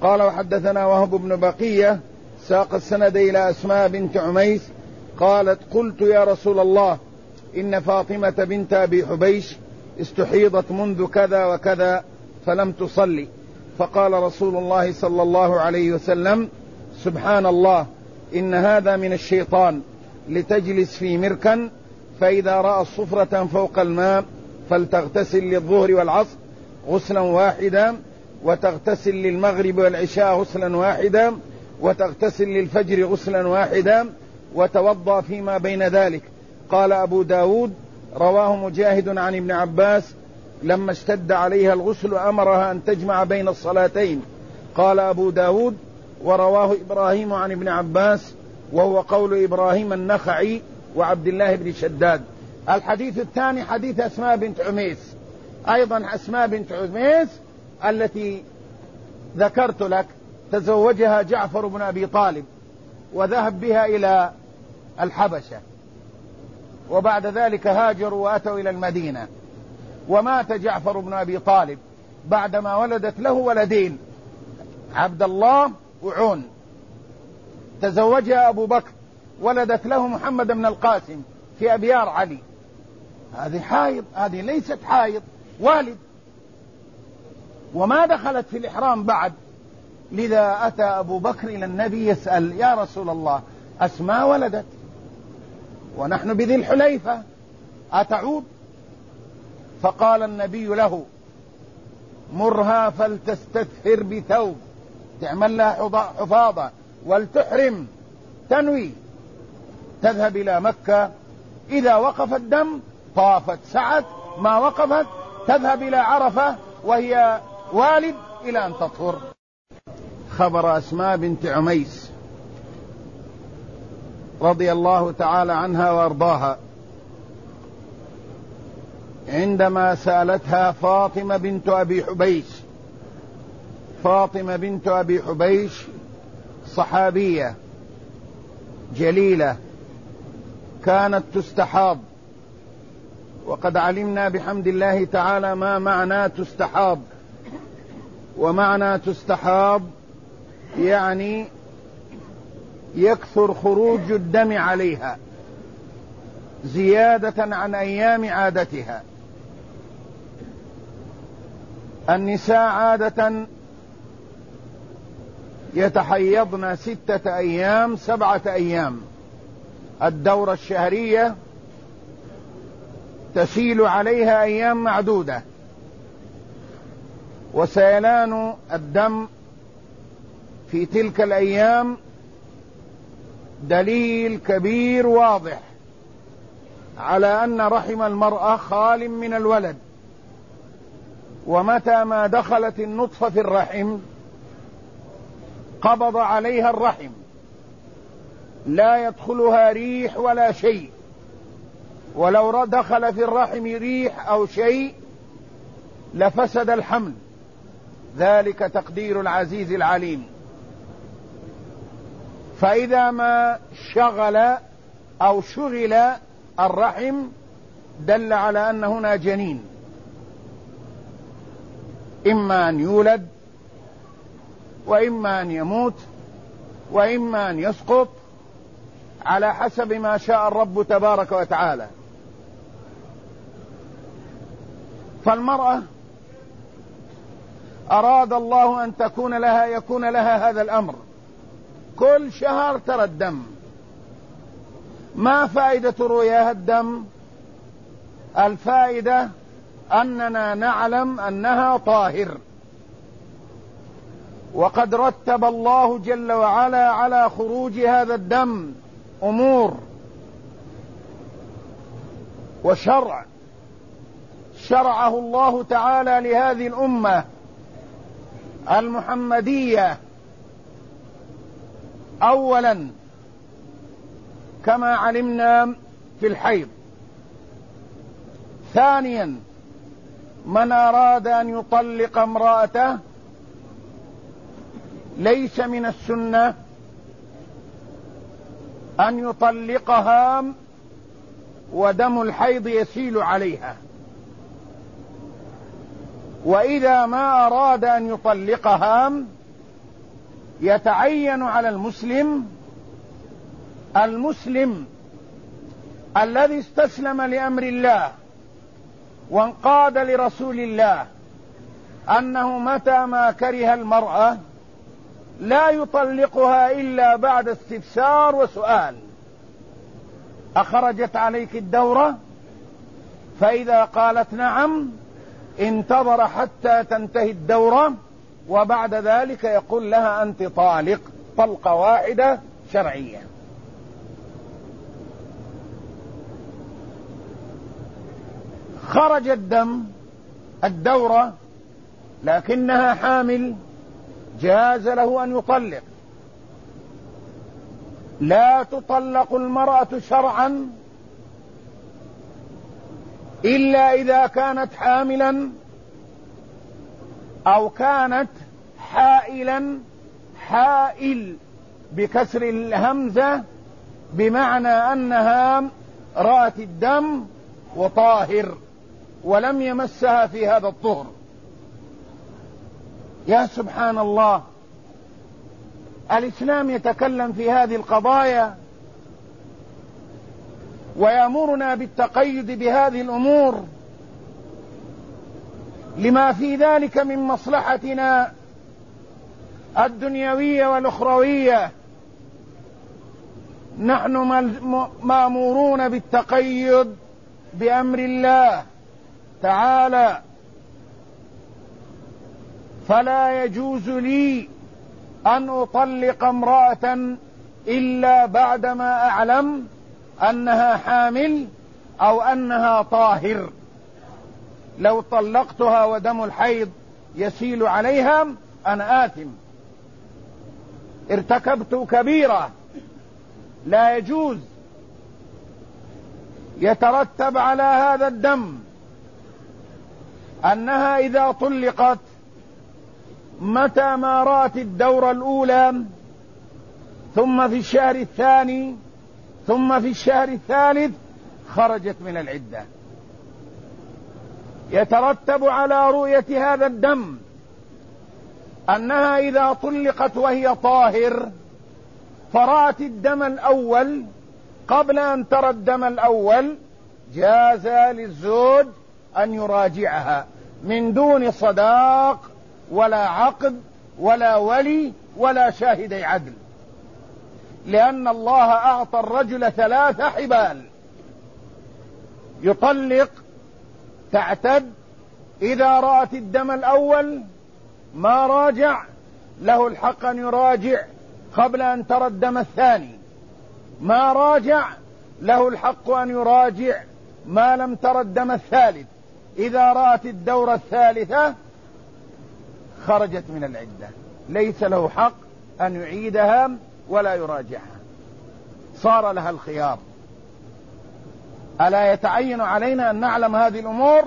قال وحدثنا وهب بن بقية ساق السند إلى أسماء بنت عميس قالت قلت يا رسول الله إن فاطمة بنت أبي حبيش استحيضت منذ كذا وكذا فلم تصلي، فقال رسول الله صلى الله عليه وسلم سبحان الله إن هذا من الشيطان، لتجلس في مركا فإذا رأى صفرة فوق الماء فلتغتسل للظهر والعصر غسلا واحدا، وتغتسل للمغرب والعشاء غسلا واحدا، وتغتسل للفجر غسلا واحدا، وتوضأ فيما بين ذلك. قال أبو داود رواه مجاهد عن ابن عباس لما اشتد عليها الغسل أمرها أن تجمع بين الصلاتين. قال أبو داود ورواه إبراهيم عن ابن عباس وهو قول إبراهيم النخعي وعبد الله بن شداد. الحديث الثاني حديث أسماء بنت عميس، أيضا أسماء بنت عميس التي ذكرت لك تزوجها جعفر بن أبي طالب وذهب بها إلى الحبشة، وبعد ذلك هاجروا وأتوا إلى المدينة، ومات جعفر بن أبي طالب بعدما ولدت له ولدين عبد الله وعون. تزوجها أبو بكر ولدت له محمد بن القاسم في أبيار علي. هذه حائض، هذه ليست حائض، والد، وما دخلت في الإحرام بعد. لذا أتى أبو بكر إلى النبي يسأل يا رسول الله أسماء ولدت ونحن بذي الحليفة أتعود؟ فقال النبي له مرها فلتستدثر بثوب تعمل لها حفاظة ولتحرم، تنوي تذهب إلى مكة، إذا وقف الدم طافت سعت، ما وقفت تذهب إلى عرفة وهي والد إلى أن تطهر. خبر أسماء بنت عميس رضي الله تعالى عنها وارضاها عندما سألتها فاطمة بنت أبي حبيش. فاطمة بنت أبي حبيش صحابية جليلة كانت تستحاض، وقد علمنا بحمد الله تعالى ما معنى تستحاض. ومعنى تستحاض يعني يكثر خروج الدم عليها زيادة عن أيام عادتها. النساء عادة يتحيضن 6 أيام 7 أيام، الدورة الشهرية تسيل عليها أيام معدودة، وسيلان الدم في تلك الأيام دليل كبير واضح على أن رحم المرأة خال من الولد، ومتى ما دخلت النطفة في الرحم قبض عليها الرحم، لا يدخلها ريح ولا شيء، ولو دخل في الرحم ريح أو شيء لفسد الحمل، ذلك تقدير العزيز العليم. فإذا ما شغل أو شغل الرحم دل على أن هنا جنين، إما أن يولد وإما أن يموت وإما أن يسقط على حسب ما شاء الرب تبارك وتعالى. فالمرأة أراد الله أن يكون لها هذا الأمر، كل شهر ترى الدم. ما فائدة رؤياها الدم؟ الفائدة أننا نعلم أنها طاهر، وقد رتب الله جل وعلا على خروج هذا الدم أمور وشرع شرعه الله تعالى لهذه الأمة المحمدية. أولا كما علمنا في الحيض. ثانيا من أراد أن يطلق امرأته ليس من السنة أن يطلقها ودم الحيض يسيل عليها، وإذا ما أراد أن يطلقها يتعين على المسلم الذي استسلم لأمر الله وانقاد لرسول الله أنه متى ما كره المرأة لا يطلقها إلا بعد استفسار وسؤال: أخرجت عليك الدورة؟ فإذا قالت نعم انتظر حتى تنتهي الدورة، وبعد ذلك يقول لها أنت طالق طلقة واحدة شرعية. خرج الدورة لكنها حامل، جاز له أن يطلق. لا تطلق المرأة شرعا إلا إذا كانت حاملا أو كانت حائل بكسر الهمزة، بمعنى أنها رأت الدم وطاهر ولم يمسها في هذا الطهر. يا سبحان الله، الإسلام يتكلم في هذه القضايا ويأمرنا بالتقيد بهذه الأمور لما في ذلك من مصلحتنا الدنيوية والأخروية. نحن مأمورون بالتقيد بأمر الله تعالى، فلا يجوز لي أن أطلق امرأة إلا بعدما أعلم أنها حامل أو أنها طاهر. لو طلقتها ودم الحيض يسيل عليها أنا آثم، ارتكبت كبيرة لا يجوز. يترتب على هذا الدم أنها إذا طلقت متى ما رأت الدورة الأولى ثم في الشهر الثاني ثم في الشهر الثالث خرجت من العدة. يترتب على رؤية هذا الدم أنها إذا طلقت وهي طاهر فرأت الدم الأول قبل أن ترى الدم الأول، جاز للزوج أن يراجعها من دون صداق ولا عقد ولا ولي ولا شاهدي عدل، لأن الله أعطى الرجل 3 حبال: يطلق، تعتد، إذا رأت الدم الأول ما راجع له الحق أن يراجع قبل أن ترى الدم الثاني، ما راجع له الحق أن يراجع ما لم ترى الدم الثالث. إذا رأت الدورة الثالثة خرجت من العدة، ليس له حق أن يعيدها ولا يراجعها، صار لها الخيار. ألا يتعين علينا أن نعلم هذه الأمور؟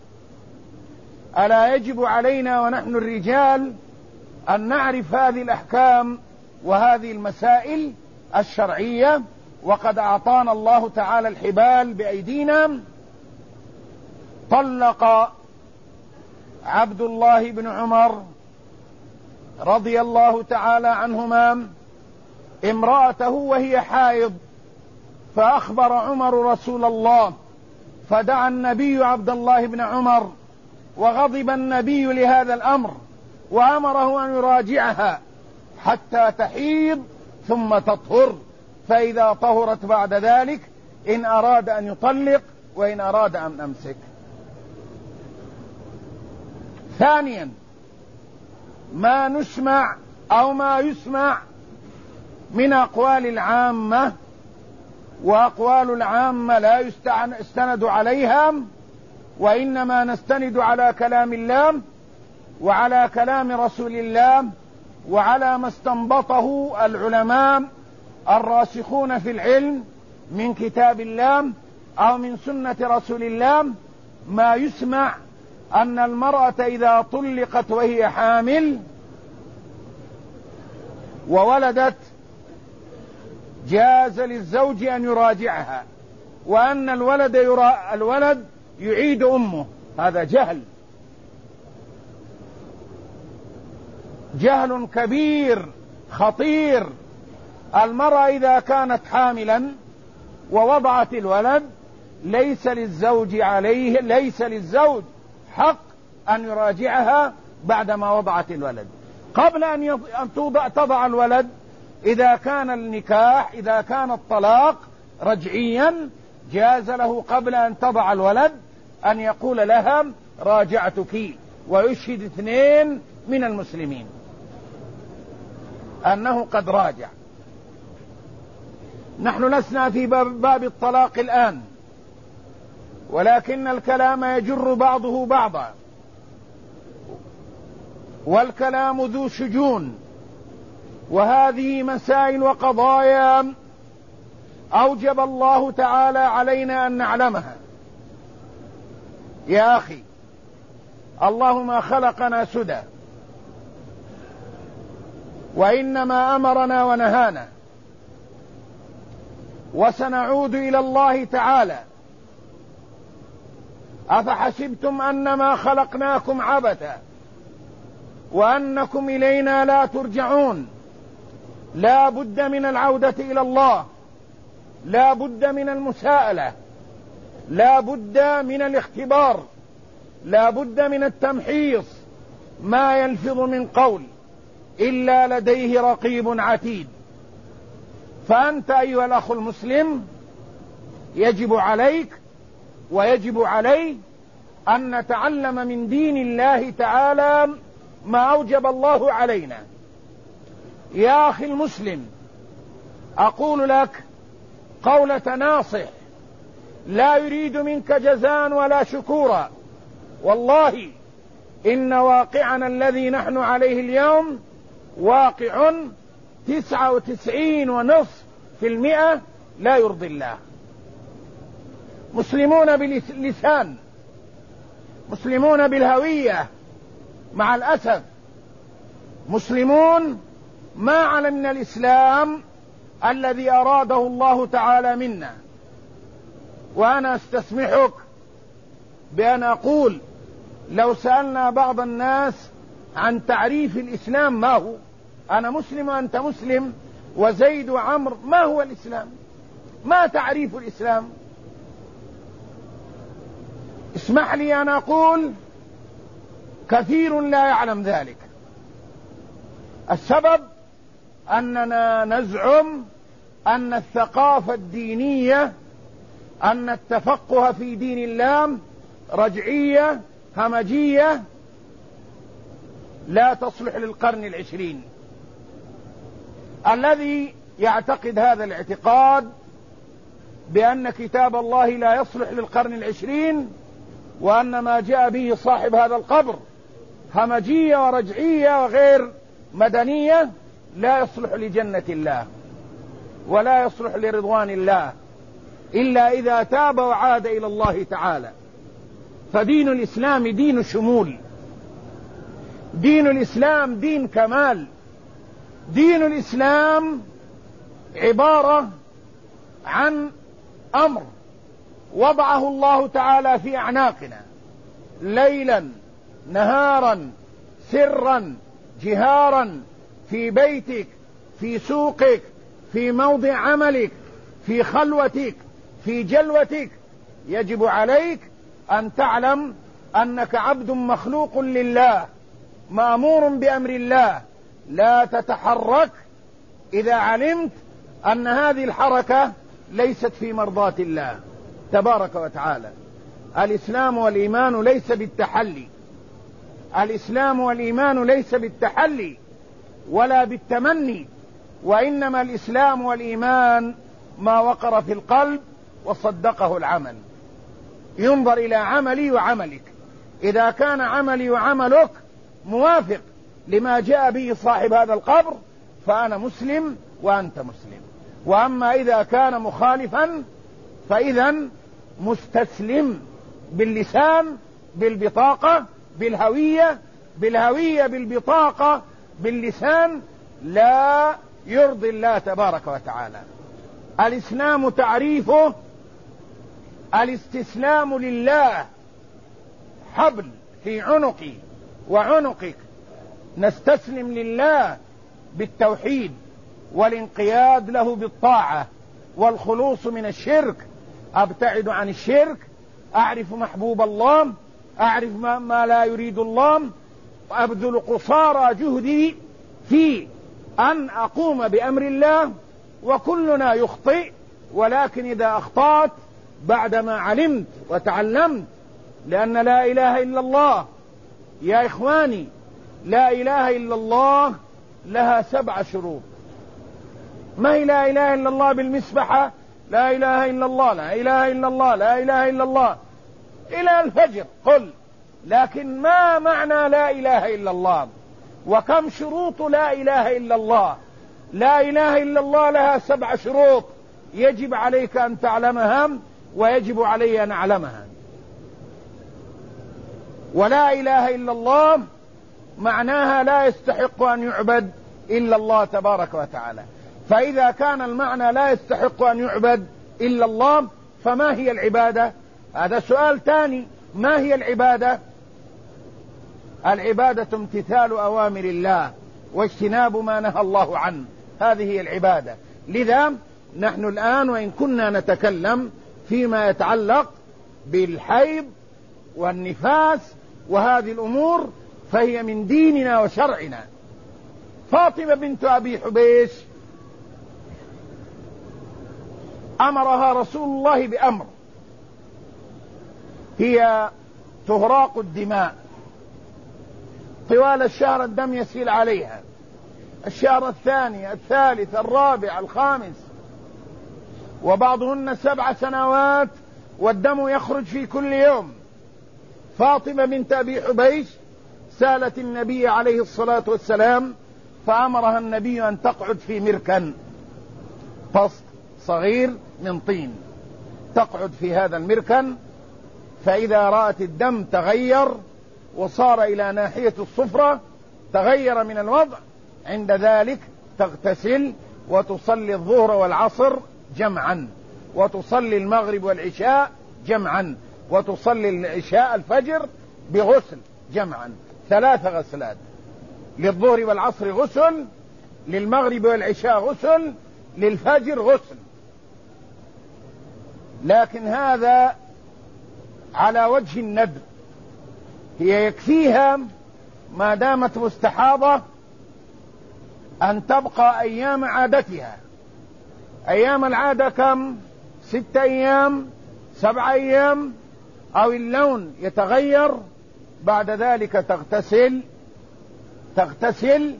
ألا يجب علينا ونحن الرجال أن نعرف هذه الأحكام وهذه المسائل الشرعية؟ وقد أعطانا الله تعالى الحبال بأيدينا. طلق عبد الله بن عمر رضي الله تعالى عنهما امرأته وهي حائض، فأخبر عمر رسول الله، فدعا النبي عبد الله بن عمر، وغضب النبي لهذا الأمر وأمره أن يراجعها حتى تحيض ثم تطهر، فإذا طهرت بعد ذلك إن أراد أن يطلق وإن أراد أن أمسك. ثانيا، ما نسمع أو ما يسمع من أقوال العامة، وأقوال العامة لا يستند عليها، وإنما نستند على كلام الله وعلى كلام رسول الله وعلى ما استنبطه العلماء الراسخون في العلم من كتاب الله أو من سنة رسول الله. ما يسمع أن المرأة إذا طلقت وهي حامل وولدت جاز للزوج أن يراجعها، وأن الولد يعيد أمه. هذا جهل كبير خطير. المرأة إذا كانت حاملا ووضعت الولد ليس للزوج حق أن يراجعها بعدما وضعت الولد. قبل أن تضع الولد، إذا كان النكاح، إذا كان الطلاق رجعيا، جاز له قبل أن تضع الولد أن يقول لها راجعتك، ويشهد 2 من المسلمين أنه قد راجع. نحن لسنا في باب الطلاق الآن، ولكن الكلام يجر بعضه بعضا، والكلام ذو شجون، وهذه مسائل وقضايا أوجب الله تعالى علينا أن نعلمها. يا أخي، الله ما خلقنا سدى، وإنما أمرنا ونهانا، وسنعود إلى الله تعالى. أفحسبتم أنما خلقناكم عبثا وأنكم إلينا لا ترجعون؟ لا بد من العودة إلى الله، لا بد من المساءلة، لا بد من الاختبار، لا بد من التمحيص. ما يلفظ من قول إلا لديه رقيب عتيد. فأنت أيها الأخ المسلم، يجب عليك ويجب علي أن نتعلم من دين الله تعالى ما أوجب الله علينا. يا أخي المسلم، أقول لك قولة ناصح، لا يريد منك جزاء ولا شكورا. والله إن واقعنا الذي نحن عليه اليوم واقع 99.5% لا يرضي الله. مسلمون باللسان، مسلمون بالهوية، مع الأسف مسلمون ما علمنا الإسلام الذي أراده الله تعالى منا. وأنا استسمحك بأن أقول، لو سألنا بعض الناس عن تعريف الإسلام ما هو، أنا مسلم وأنت مسلم وزيد وعمر، ما هو الإسلام؟ ما تعريف الإسلام؟ اسمح لي أن أقول كثير لا يعلم ذلك. السبب أننا نزعم أن الثقافة الدينية، أن التفقه في دين الله رجعية همجية لا تصلح للقرن 20. الذي يعتقد هذا الاعتقاد بأن كتاب الله لا يصلح للقرن 20، وأن ما جاء به صاحب هذا القبر همجية ورجعية وغير مدنية، لا يصلح لجنة الله ولا يصلح لرضوان الله إلا إذا تاب وعاد إلى الله تعالى. فدين الإسلام دين شمول، دين الإسلام دين كمال. دين الإسلام عبارة عن أمر وضعه الله تعالى في أعناقنا ليلا نهارا سرا جهارا، في بيتك، في سوقك، في موضع عملك، في خلوتك، في جلوتك. يجب عليك أن تعلم أنك عبد مخلوق لله، مأمور بأمر الله. لا تتحرك إذا علمت أن هذه الحركة ليست في مرضاة الله تبارك وتعالى. الإسلام والإيمان ليس بالتحلي، الإسلام والإيمان ليس بالتحلي ولا بالتمني، وإنما الإسلام والإيمان ما وقر في القلب وصدقه العمل. ينظر إلى عملي وعملك، إذا كان عملي وعملك موافق لما جاء به صاحب هذا القبر فأنا مسلم وأنت مسلم. وأما إذا كان مخالفا فإذا مستسلم باللسان، بالبطاقة، بالهوية بالبطاقة، باللسان، لا يرضي الله تبارك وتعالى. الإسلام تعريفه الاستسلام لله، حبل في عنقي وعنقك، نستسلم لله بالتوحيد والانقياد له بالطاعة والخلوص من الشرك، أبتعد عن الشرك، أعرف محبوب الله، أعرف ما لا يريد الله، أبذل قصارى جهدي في أن أقوم بأمر الله. وكلنا يخطئ، ولكن إذا أخطأت بعدما علمت وتعلمت، لأن لا إله إلا الله يا إخواني، لا إله إلا الله لها 7 شروط. ما هي لا إله إلا الله بالمسبحة لا إله إلا الله لا إله إلا الله لا إله إلا الله إلى الفجر قل، لكن ما معنى لا إله إلا الله؟ وكم شروط لا إله إلا الله؟ لا إله إلا الله لها 7 شروط يجب عليك أن تعلمها ويجب علي أن أعلمها. ولا إله إلا الله معناها لا يستحق أن يعبد إلا الله تبارك وتعالى. فإذا كان المعنى لا يستحق أن يعبد إلا الله، فما هي العبادة؟ هذا سؤال ثاني. ما هي العبادة؟ العبادة امتثال أوامر الله واجتناب ما نهى الله عنه، هذه هي العبادة. لذا نحن الآن وإن كنا نتكلم فيما يتعلق بالحيض والنفاس وهذه الأمور، فهي من ديننا وشرعنا. فاطمة بنت أبي حبيش أمرها رسول الله بأمر، هي تهراق الدماء طوال الشهر، الدم يسيل عليها، الشهر الثاني الثالث الرابع الخامس، وبعضهن 7 سنوات والدم يخرج في كل يوم. فاطمة بنت أبي حبيش سالت النبي عليه الصلاة والسلام، فأمرها النبي أن تقعد في مركن طست صغير من طين، تقعد في هذا المركن، فإذا رأت الدم تغير وصار إلى ناحية الصفرة تغير من الوضع، عند ذلك تغتسل وتصلي الظهر والعصر جمعا، وتصلي المغرب والعشاء جمعا، وتصلي العشاء الفجر بغسل جمعا، 3 غسلات، للظهر والعصر غسل، للمغرب والعشاء غسل، للفجر غسل. لكن هذا على وجه الندب، هي يكفيها ما دامت مستحاضة أن تبقى أيام عادتها. أيام العادة كم؟ 6 أيام 7 أيام، أو اللون يتغير، بعد ذلك تغتسل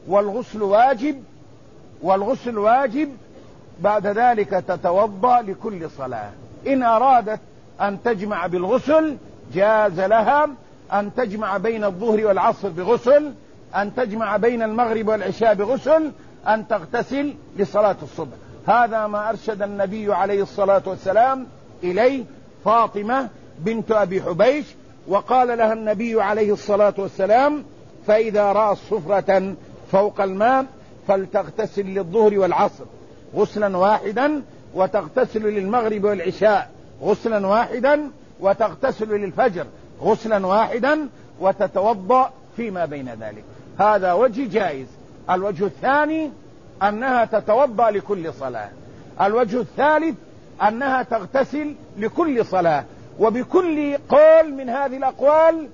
والغسل واجب، بعد ذلك تتوضأ لكل صلاة. إن أرادت أن تجمع بالغسل جاز لها أن تجمع بين الظهر والعصر بغسل، أن تجمع بين المغرب والعشاء بغسل، أن تغتسل لصلاة الصبح. هذا ما أرشد النبي عليه الصلاة والسلام إليه فاطمة بنت أبي حبيش. وقال لها النبي عليه الصلاة والسلام: فإذا رأت صفرة فوق الماء فلتغتسل للظهر والعصر غسلا واحدا، وتغتسل للمغرب والعشاء غسلا واحدا، وتغتسل للفجر غسلا واحدا، وتتوضأ فيما بين ذلك. هذا وجه جائز. الوجه الثاني أنها تتوضأ لكل صلاة. الوجه الثالث أنها تغتسل لكل صلاة. وبكل قول من هذه الأقوال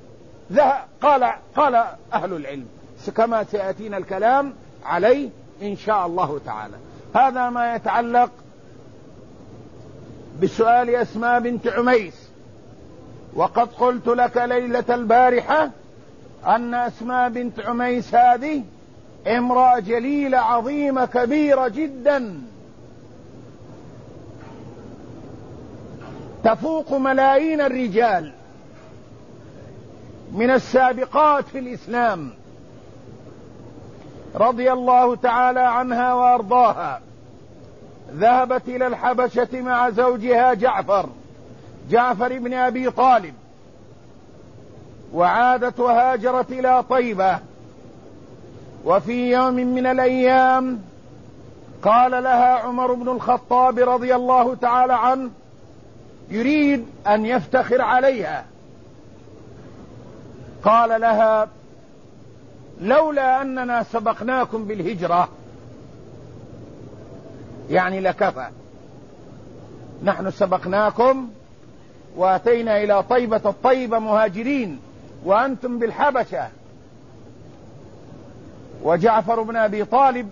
قال أهل العلم، كما سيأتينا الكلام عليه إن شاء الله تعالى. هذا ما يتعلق بسؤال أسماء بنت عميس. وقد قلت لك ليلة البارحة أن أسماء بنت عميس هذه امرأة جليلة عظيمة كبيرة جدا، تفوق ملايين الرجال، من السابقات في الإسلام، رضي الله تعالى عنها وأرضاها. ذهبت إلى الحبشة مع زوجها جعفر بن أبي طالب، وعادت وهاجرت إلى طيبة. وفي يوم من الأيام قال لها عمر بن الخطاب رضي الله تعالى عنه يريد أن يفتخر عليها، قال لها: لولا أننا سبقناكم بالهجرة يعني لكفى. نحن سبقناكم وأتينا إلى طيبة الطيبة مهاجرين وأنتم بالحبشة. وجعفر بن أبي طالب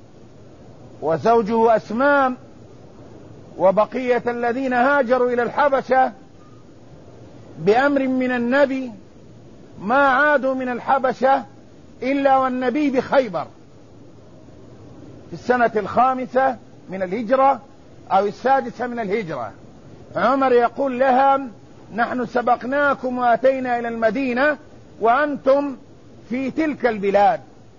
وزوجه أسماء وبقية الذين هاجروا إلى الحبشة بأمر من النبي ما عادوا من الحبشة إلا والنبي بخيبر في السنة 5 من الهجرة أو 6 من الهجرة. عمر يقول لها: نحن سبقناكم وأتينا إلى المدينة وأنتم في تلك البلاد.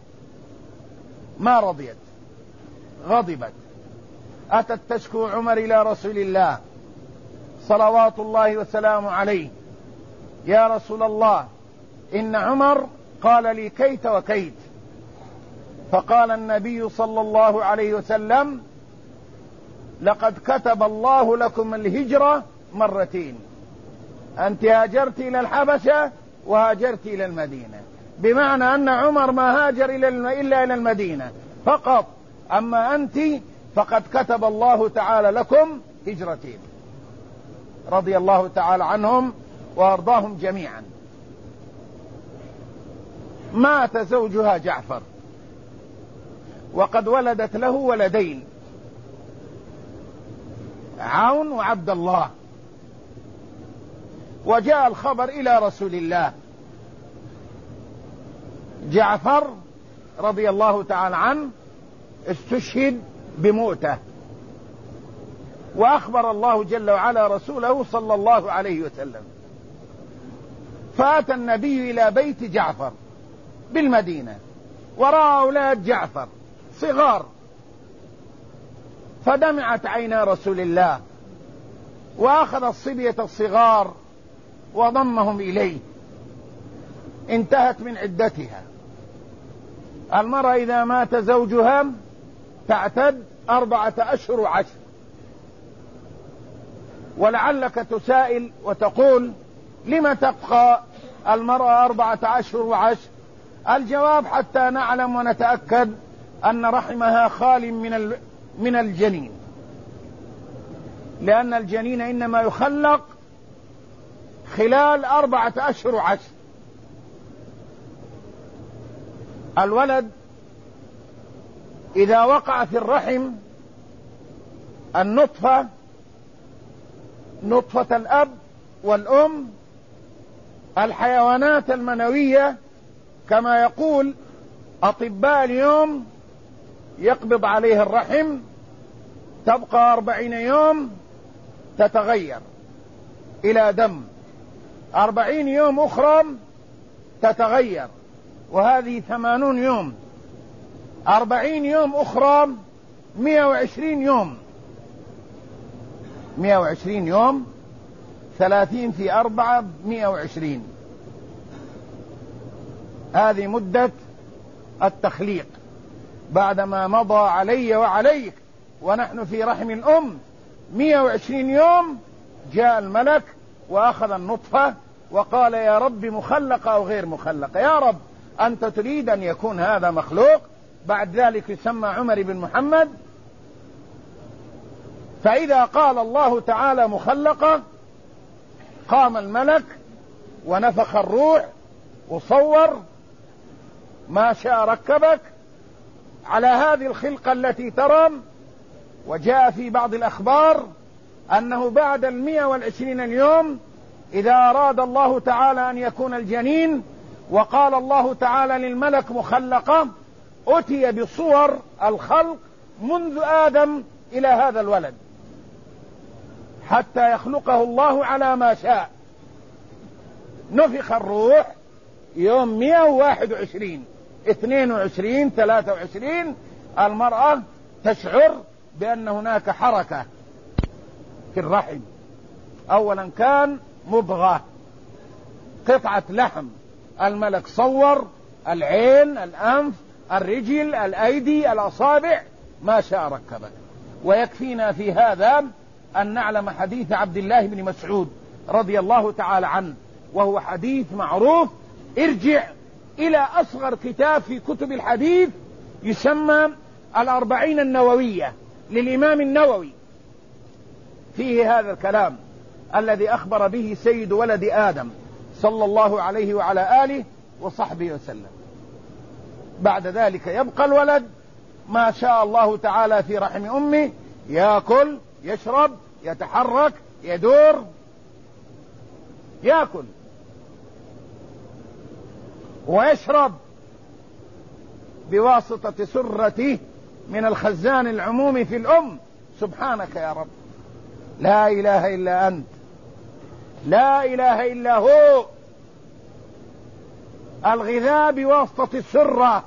ما رضيت، غضبت، أتت تشكو عمر إلى رسول الله صلوات الله وسلامه عليه: يا رسول الله، إن عمر قال لي كيت وكيت. فقال النبي صلى الله عليه وسلم: لقد كتب الله لكم الهجرة مرتين، أنت هاجرت إلى الحبشة وهاجرت إلى المدينة، بمعنى أن عمر ما هاجر إلا إلى المدينة فقط، أما أنت فقد كتب الله تعالى لكم هجرتين. رضي الله تعالى عنهم وأرضاهم جميعا. مات زوجها جعفر وقد ولدت له ولدين، عون وعبد الله. وجاء الخبر إلى رسول الله. جعفر رضي الله تعالى عنه استشهد بموته، وأخبر الله جل وعلا رسوله صلى الله عليه وسلم. فأتى النبي إلى بيت جعفر بالمدينة ورأى أولاد جعفر صغار، فدمعت عينا رسول الله وأخذ الصبية الصغار وضمهم إليه. انتهت من عدتها. المرأة إذا مات زوجها تعتد 4 أشهر و10. ولعلك تسائل وتقول: لم تبقى المرأة 4 أشهر و10؟ الجواب: حتى نعلم ونتأكد أن رحمها خال من الجنين، لأن الجنين إنما يخلق خلال 4 أشهر و10. الولد إذا وقع في الرحم النطفة، نطفة الأب والأم، الحيوانات المنوية كما يقول أطباء اليوم يقبض عليه الرحم، تبقى 40 يوم تتغير إلى دم، 40 يوم أخرى تتغير، وهذه 80 يوم، 40 يوم أخرى 120 يوم، 120 يوم، 30 في 4 120. هذه مدة التخليق بعدما مضى علي وعليك ونحن في رحم الأم 120 يوم. جاء الملك وأخذ النطفة وقال: يا رب مخلقة أو غير مخلقة؟ يا رب أنت تريد أن يكون هذا مخلوق؟ بعد ذلك يسمى عمر بن محمد. فإذا قال الله تعالى مخلقة قام الملك ونفخ الروح وصور ما شاء ركبك على هذه الخلقة التي ترى. وجاء في بعض الأخبار أنه بعد 120 اليوم إذا أراد الله تعالى أن يكون الجنين وقال الله تعالى للملك مخلقة، أتي بصور الخلق منذ آدم إلى هذا الولد حتى يخلقه الله على ما شاء. نفخ الروح يوم 121 22 23 المرأة تشعر بأن هناك حركة في الرحم. أولا كان مضغة، قطعة لحم، الملك صور العين، الأنف، الرجل، الأيدي، الأصابع، ما شاء ركبه. ويكفينا في هذا أن نعلم حديث عبد الله بن مسعود رضي الله تعالى عنه، وهو حديث معروف: ارجع إلى أصغر كتاب في كتب الحديث يسمى الأربعين النووية للإمام النووي، فيه هذا الكلام الذي أخبر به سيد ولد آدم صلى الله عليه وعلى آله وصحبه وسلم. بعد ذلك يبقى الولد ما شاء الله تعالى في رحم أمه، يأكل، يشرب، يتحرك، يدور، يأكل ويشرب بواسطة سرته من الخزان العمومي في الأم. سبحانك يا رب، لا إله إلا أنت، لا إله إلا هو. الغذاء بواسطة السرة،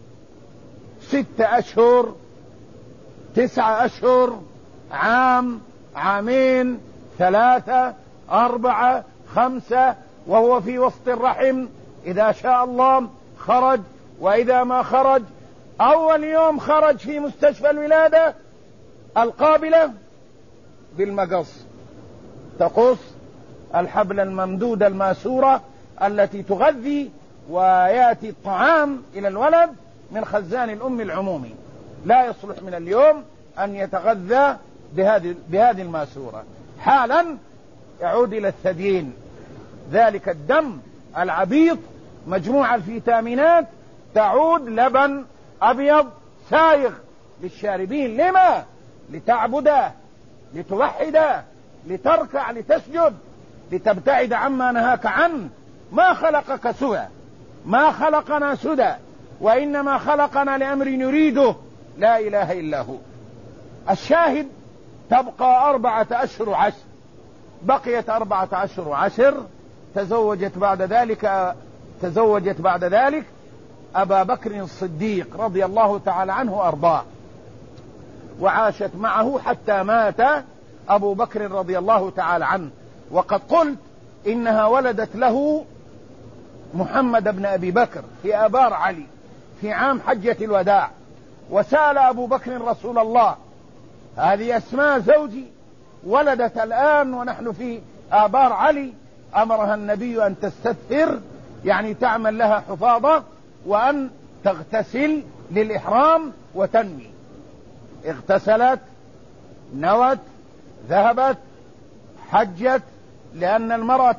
6 أشهر، 9 أشهر، عام، عامين، 3، 4، 5، وهو في وسط الرحم. إذا شاء الله خرج، وإذا ما خرج أول يوم خرج في مستشفى الولادة القابلة بالمقص، تقص الحبل الممدود الماسورة التي تغذي ويأتي الطعام إلى الولد من خزان الأم العمومي. لا يصلح من اليوم أن يتغذى بهذه الماسورة. حالا يعود إلى الثديين، ذلك الدم العبيط مجموع الفيتامينات تعود لبن أبيض سايغ للشاربين. لما؟ لتعبده، لتوحده، لتركع، لتسجد، لتبتعد عما نهاك عنه. ما خلقك سوى، ما خلقنا سدى، وإنما خلقنا لأمر نريده، لا إله إلا هو. الشاهد تبقى 4 أشهر وعشر، بقيت 4 أشهر وعشر. تزوجت بعد ذلك أبا بكر الصديق رضي الله تعالى عنه وأرضاه، وعاشت معه حتى مات أبو بكر رضي الله تعالى عنه. وقد قلت إنها ولدت له محمد بن أبي بكر في آبار علي في عام حجة الوداع. وسأل أبو بكر رسول الله: هذه أسماء زوجي ولدت الآن ونحن في آبار علي، أمرها النبي أن تستثر، يعني تعمل لها حفاظة، وأن تغتسل للإحرام وتنوي. اغتسلت، نوت، ذهبت، حجت، لأن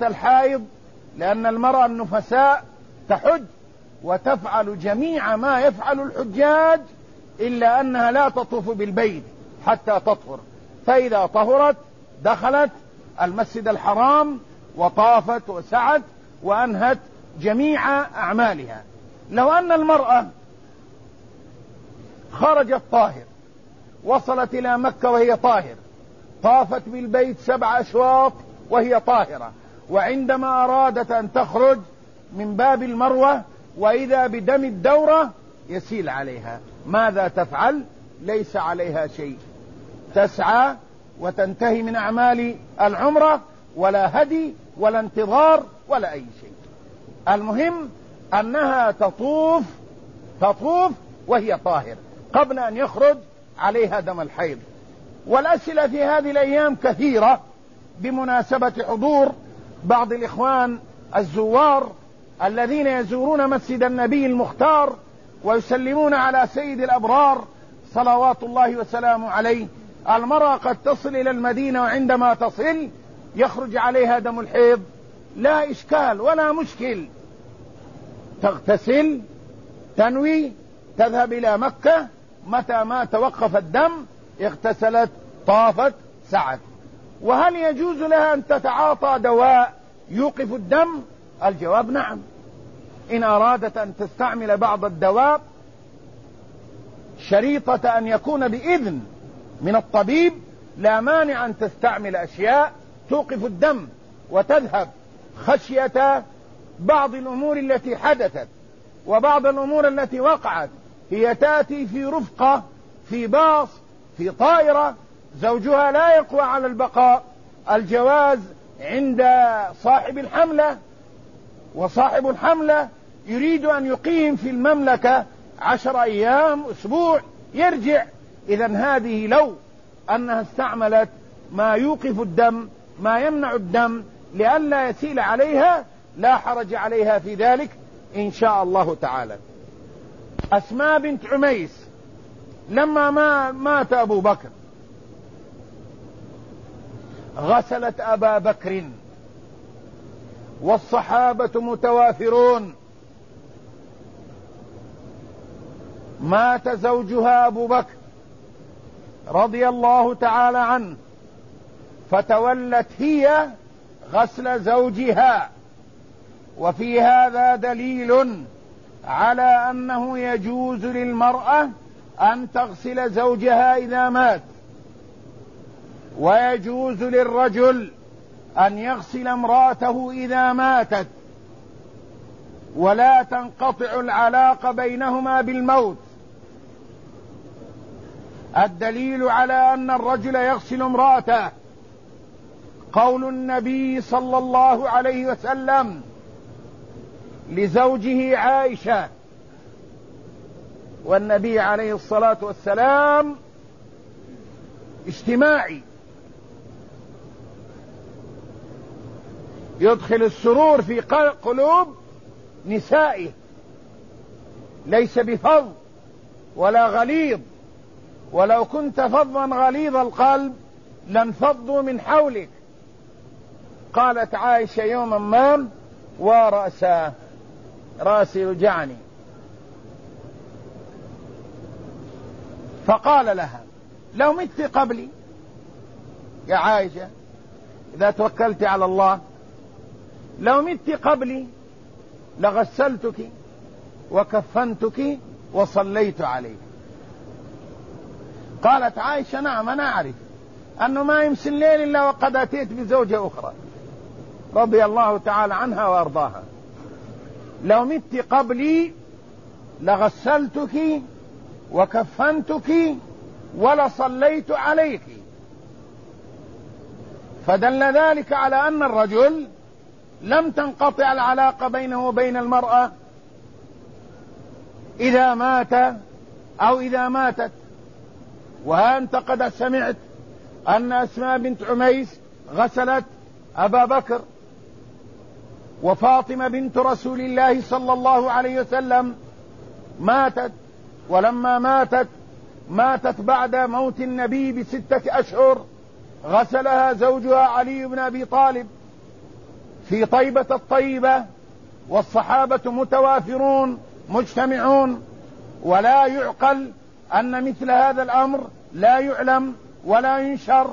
المرأة النفساء تحج وتفعل جميع ما يفعل الحجاج، إلا أنها لا تطوف بالبيت حتى تطهر. فإذا طهرت دخلت المسجد الحرام وطافت وسعت وأنهت جميع أعمالها. لو أن المرأة خرجت طاهر، وصلت إلى مكة وهي طاهر، طافت بالبيت 7 أشواط وهي طاهرة، وعندما أرادت أن تخرج من باب المروة وإذا بدم الدورة يسيل عليها، ماذا تفعل؟ ليس عليها شيء، تسعى وتنتهي من أعمال العمرة، ولا هدي ولا انتظار ولا أي شيء. المهم أنها تطوف وهي طاهر قبل أن يخرج عليها دم الحيض. والأسئلة في هذه الأيام كثيرة بمناسبة حضور بعض الإخوان الزوار الذين يزورون مسجد النبي المختار ويسلمون على سيد الأبرار صلوات الله وسلامه عليه. المرأة قد تصل إلى المدينة، وعندما تصل يخرج عليها دم الحيض، لا إشكال ولا مشكل، تغتسل، تنوي، تذهب إلى مكة، متى ما توقف الدم اغتسلت، طافت، سعت. وهل يجوز لها أن تتعاطى دواء يوقف الدم؟ الجواب نعم، إن أرادت أن تستعمل بعض الدواء شريطة أن يكون بإذن من الطبيب، لا مانع أن تستعمل أشياء توقف الدم وتذهب، خشية بعض الأمور التي حدثت وبعض الأمور التي وقعت. هي تأتي في رفقة، في باص، في طائرة، زوجها لا يقوى على البقاء، الجواز عند صاحب الحملة، وصاحب الحملة يريد أن يقيم في المملكة 10 أيام، أسبوع، يرجع. إذن هذه لو أنها استعملت ما يوقف الدم، ما يمنع الدم لئلا يسيل عليها، لا حرج عليها في ذلك، إن شاء الله تعالى. أسماء بنت عميس لما مات أبو بكر غسلت أبا بكر والصحابة متوافرون. مات زوجها أبو بكر رضي الله تعالى عنه، فتولت هي غسل زوجها. وفي هذا دليل على أنه يجوز للمرأة أن تغسل زوجها إذا مات، ويجوز للرجل أن يغسل امرأته إذا ماتت، ولا تنقطع العلاقة بينهما بالموت. الدليل على أن الرجل يغسل امرأته قول النبي صلى الله عليه وسلم لزوجه عائشة، والنبي عليه الصلاة والسلام اجتماعي، يدخل السرور في قلوب نسائه، ليس بفظ ولا غليظ. ولو كنت فظا غليظ القلب لانفضوا من حولك. قالت عائشة يوما ما: رأسي يوجعني. فقال لها: لو مت قبلي يا عائشة، إذا توكلت على الله، لو مت قبلي لغسلتك وكفنتك وصليت عليك. قالت عائشة: نعم، أنا أعرف أنه ما يمسي الليل إلا وقد أتيت بزوجة أخرى، رضي الله تعالى عنها وأرضاها. لو مت قبلي لغسلتك وكفنتك ولصليت عليك. فدل ذلك على أن الرجل لم تنقطع العلاقة بينه وبين المرأة إذا مات أو إذا ماتت. وأنت قد سمعت أن أسماء بنت عميس غسلت أبا بكر، وفاطمة بنت رسول الله صلى الله عليه وسلم ماتت، ولما ماتت بعد موت النبي ب6 أشهر، غسلها زوجها علي بن أبي طالب في طيبة الطيبة، والصحابة متوافرون مجتمعون. ولا يعقل أن مثل هذا الأمر لا يعلم ولا ينشر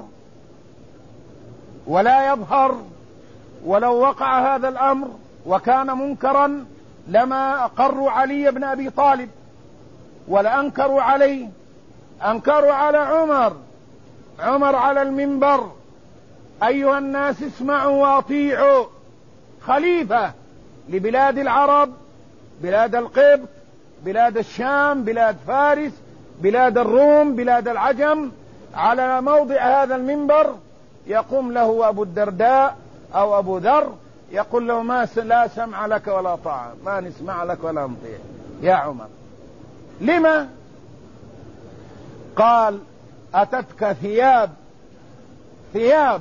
ولا يظهر. ولو وقع هذا الأمر وكان منكرا لما أقروا علي بن أبي طالب ولا أنكروا عليه. أنكروا على عمر على المنبر: أيها الناس اسمعوا واطيعوا، خليفة لبلاد العرب، بلاد القبط، بلاد الشام، بلاد فارس، بلاد الروم، بلاد العجم، على موضع هذا المنبر يقوم له أبو الدرداء أو أبو ذر يقول له: لا سمع لك ولا طاعة، ما نسمع لك ولا نطيع يا عمر. لما؟ قال: أتتك ثياب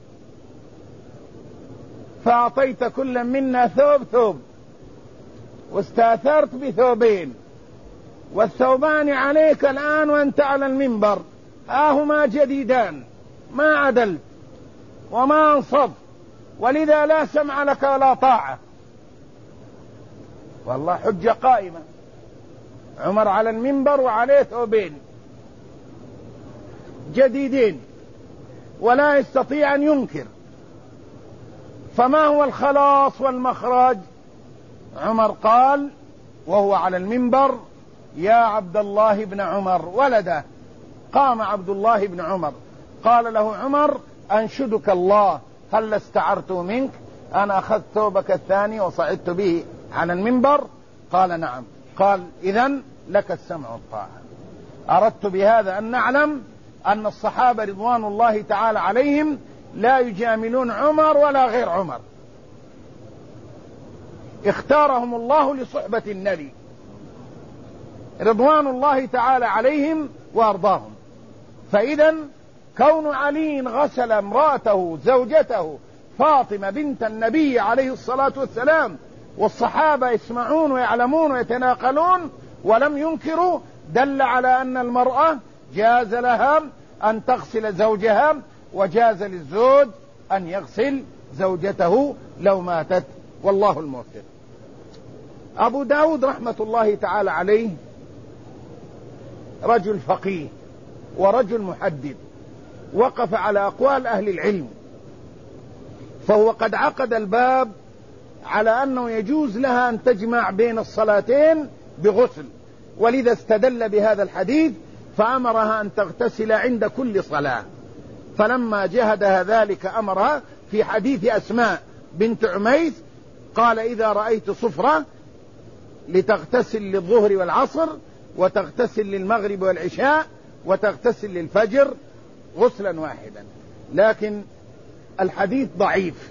فأعطيت كل منا ثوب، واستاثرت ب2، والثوبان عليك الآن وأنت على المنبر، هما جديدان، ما عدلت وما أنصف، ولذا لا سمع لك ولا طاعة. والله حجة قائمة. عمر على المنبر وعليه 2 جديدين ولا يستطيع أن ينكر. فما هو الخلاص والمخرج؟ عمر قال وهو على المنبر: يا عبد الله بن عمر ولده. قام عبد الله بن عمر قال له عمر: أنشدك الله، هل استعرت منك؟ أنا أخذت ثوبك الثاني وصعدت به على المنبر. قال: نعم. قال: إذن لك السمع والطاعة. أردت بهذا أن نعلم أن الصحابة رضوان الله تعالى عليهم لا يجاملون عمر ولا غير عمر، اختارهم الله لصحبة النبي رضوان الله تعالى عليهم وأرضاهم. فإذا كون علي غسل امرأته زوجته فاطمة بنت النبي عليه الصلاة والسلام والصحابة يسمعون ويعلمون ويتناقلون ولم ينكروا، دل على أن المرأة جاز لها أن تغسل زوجها، وجاز للزوج أن يغسل زوجته لو ماتت، والله الموفق. أبو داود رحمة الله تعالى عليه رجل فقيه ورجل محدد، وقف على أقوال أهل العلم، فهو قد عقد الباب على أنه يجوز لها أن تجمع بين الصلاتين بغسل، ولذا استدل بهذا الحديث فأمرها أن تغتسل عند كل صلاة. فلما جهدها ذلك أمرها في حديث أسماء بنت عميس قال: إذا رأيت صفرة لتغتسل للظهر والعصر، وتغتسل للمغرب والعشاء، وتغتسل للفجر غسلا واحدا. لكن الحديث ضعيف،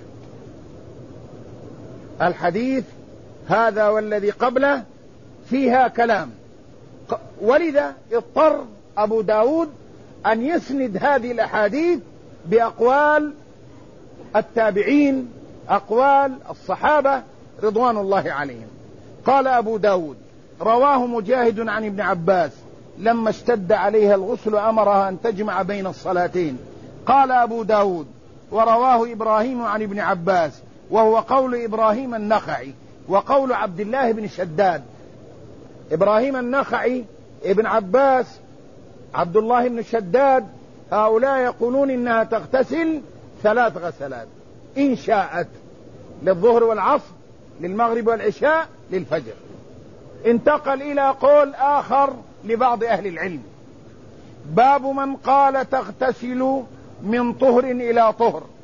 الحديث هذا والذي قبله فيها كلام، ولذا اضطر أبو داود أن يسند هذه الأحاديث بأقوال التابعين، أقوال الصحابة رضوان الله عليهم. قال أبو داود: رواه مجاهد عن ابن عباس لما اشتد عليها الغسل أمرها أن تجمع بين الصلاتين. قال أبو داود: ورواه إبراهيم عن ابن عباس، وهو قول إبراهيم النخعي وقول عبد الله بن شداد. إبراهيم النخعي، ابن عباس، عبد الله بن شداد، هؤلاء يقولون إنها تغتسل 3 غسلات إن شاءت، للظهر والعصر، للمغرب والعشاء، للفجر. انتقل إلى قول آخر لبعض أهل العلم: باب من قال تغتسل من طهر إلى طهر.